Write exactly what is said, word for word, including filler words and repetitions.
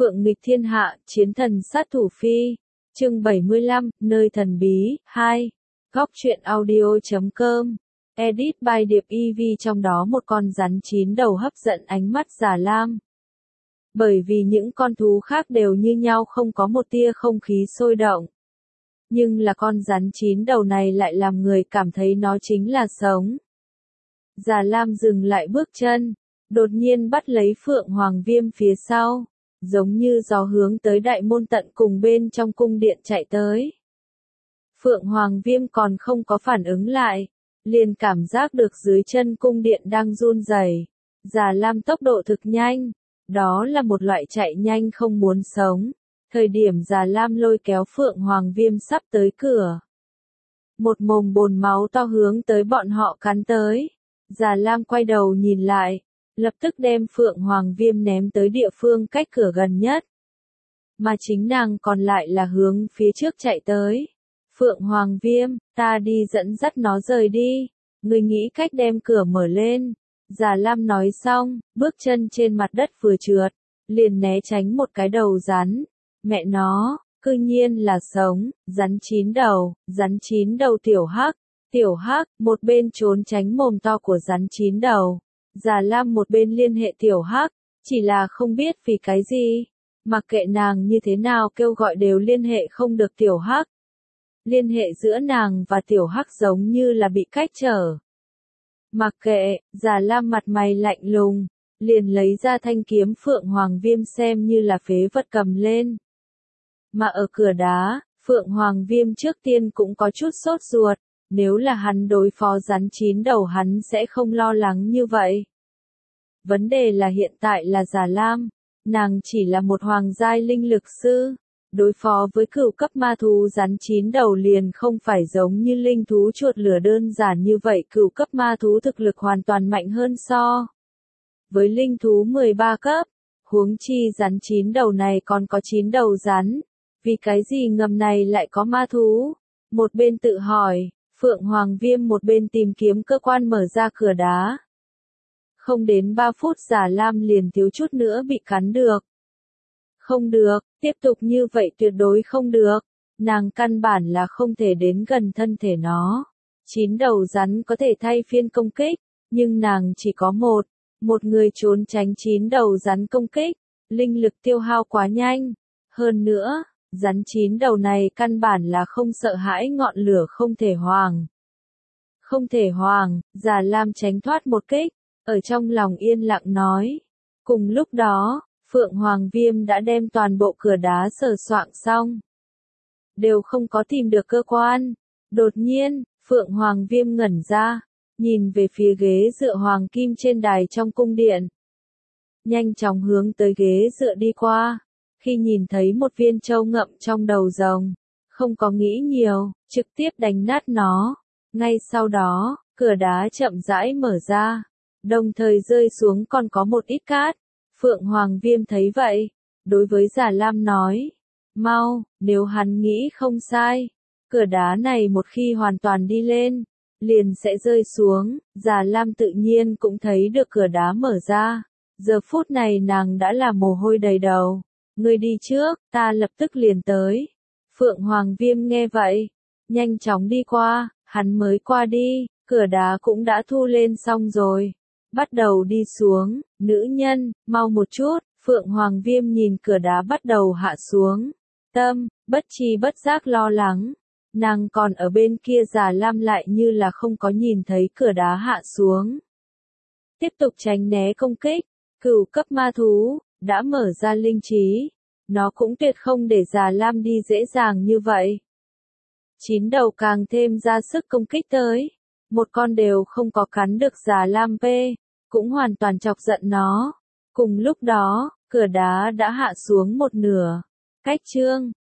Phượng nghịch thiên hạ, chiến thần sát thủ phi. Chương bảy mươi lăm, nơi thần bí, hai. Góc truyện audio chấm com. Edit by Điệp i vê. Trong đó một con rắn chín đầu hấp dẫn ánh mắt Già Lam. Bởi vì những con thú khác đều như nhau, không có một tia không khí sôi động. Nhưng là con rắn chín đầu này lại làm người cảm thấy nó chính là sống. Già Lam dừng lại bước chân, đột nhiên bắt lấy Phượng Hoàng Viêm phía sau, giống như gió hướng tới đại môn tận cùng bên trong cung điện chạy tới. Phượng Hoàng Viêm còn không có phản ứng lại, liền cảm giác được dưới chân cung điện đang run rẩy. Già Lam tốc độ thực nhanh, đó là một loại chạy nhanh không muốn sống. Thời điểm Già Lam lôi kéo Phượng Hoàng Viêm sắp tới cửa, một mồm bồn máu to hướng tới bọn họ cắn tới. Già Lam quay đầu nhìn lại, lập tức đem Phượng Hoàng Viêm ném tới địa phương cách cửa gần nhất. Mà chính nàng còn lại là hướng phía trước chạy tới. Phượng Hoàng Viêm, ta đi dẫn dắt nó rời đi, ngươi nghĩ cách đem cửa mở lên. Già Lam nói xong, bước chân trên mặt đất vừa trượt, liền né tránh một cái đầu rắn. Mẹ nó, cư nhiên là sống, rắn chín đầu, rắn chín đầu tiểu hắc. Tiểu hắc, một bên trốn tránh mồm to của rắn chín đầu. Già Lam một bên liên hệ tiểu hắc, chỉ là không biết vì cái gì. Mặc kệ nàng như thế nào kêu gọi đều liên hệ không được tiểu hắc. Liên hệ giữa nàng và tiểu hắc giống như là bị cách trở. Mặc kệ, Già Lam mặt mày lạnh lùng, liền lấy ra thanh kiếm Phượng Hoàng Viêm xem như là phế vật cầm lên. Mà ở cửa đá, Phượng Hoàng Viêm trước tiên cũng có chút sốt ruột. Nếu là hắn đối phó rắn chín đầu hắn sẽ không lo lắng như vậy. Vấn đề là hiện tại là Già Lam, nàng chỉ là một hoàng giai linh lực sư. Đối phó với cửu cấp ma thú rắn chín đầu liền không phải giống như linh thú chuột lửa đơn giản như vậy, cửu cấp ma thú thực lực hoàn toàn mạnh hơn so với linh thú mười ba cấp, huống chi rắn chín đầu này còn có chín đầu rắn, vì cái gì ngầm này lại có ma thú? Một bên tự hỏi, Phượng Hoàng Viêm một bên tìm kiếm cơ quan mở ra cửa đá. Không đến ba phút Già Lam liền thiếu chút nữa bị cắn được. Không được, tiếp tục như vậy tuyệt đối không được. Nàng căn bản là không thể đến gần thân thể nó. Chín đầu rắn có thể thay phiên công kích, nhưng nàng chỉ có một. Một người trốn tránh chín đầu rắn công kích, linh lực tiêu hao quá nhanh. Hơn nữa, rắn chín đầu này căn bản là không sợ hãi ngọn lửa không thể hoàng. Không thể hoàng, Già Lam tránh thoát một kích, ở trong lòng yên lặng nói. Cùng lúc đó, Phượng Hoàng Viêm đã đem toàn bộ cửa đá sờ soạng xong. Đều không có tìm được cơ quan. Đột nhiên, Phượng Hoàng Viêm ngẩn ra, nhìn về phía ghế dựa hoàng kim trên đài trong cung điện. Nhanh chóng hướng tới ghế dựa đi qua. Khi nhìn thấy một viên châu ngậm trong đầu rồng, không có nghĩ nhiều, trực tiếp đánh nát nó. Ngay sau đó, cửa đá chậm rãi mở ra, đồng thời rơi xuống còn có một ít cát. Phượng Hoàng Viêm thấy vậy, đối với Già Lam nói, mau, nếu hắn nghĩ không sai, cửa đá này một khi hoàn toàn đi lên, liền sẽ rơi xuống. Già Lam tự nhiên cũng thấy được cửa đá mở ra, giờ phút này nàng đã là mồ hôi đầy đầu. Ngươi đi trước, ta lập tức liền tới. Phượng Hoàng Viêm nghe vậy, nhanh chóng đi qua, hắn mới qua đi, cửa đá cũng đã thu lên xong rồi. Bắt đầu đi xuống, nữ nhân, mau một chút. Phượng Hoàng Viêm nhìn cửa đá bắt đầu hạ xuống. Tâm, bất tri bất giác lo lắng. Nàng còn ở bên kia Già Lam lại như là không có nhìn thấy cửa đá hạ xuống. Tiếp tục tránh né công kích, cửu cấp ma thú đã mở ra linh trí, nó cũng tuyệt không để Già Lam đi dễ dàng như vậy. Chín đầu càng thêm ra sức công kích tới, một con đều không có cắn được Già Lam P, cũng hoàn toàn chọc giận nó. Cùng lúc đó, cửa đá đã hạ xuống một nửa. Cách chương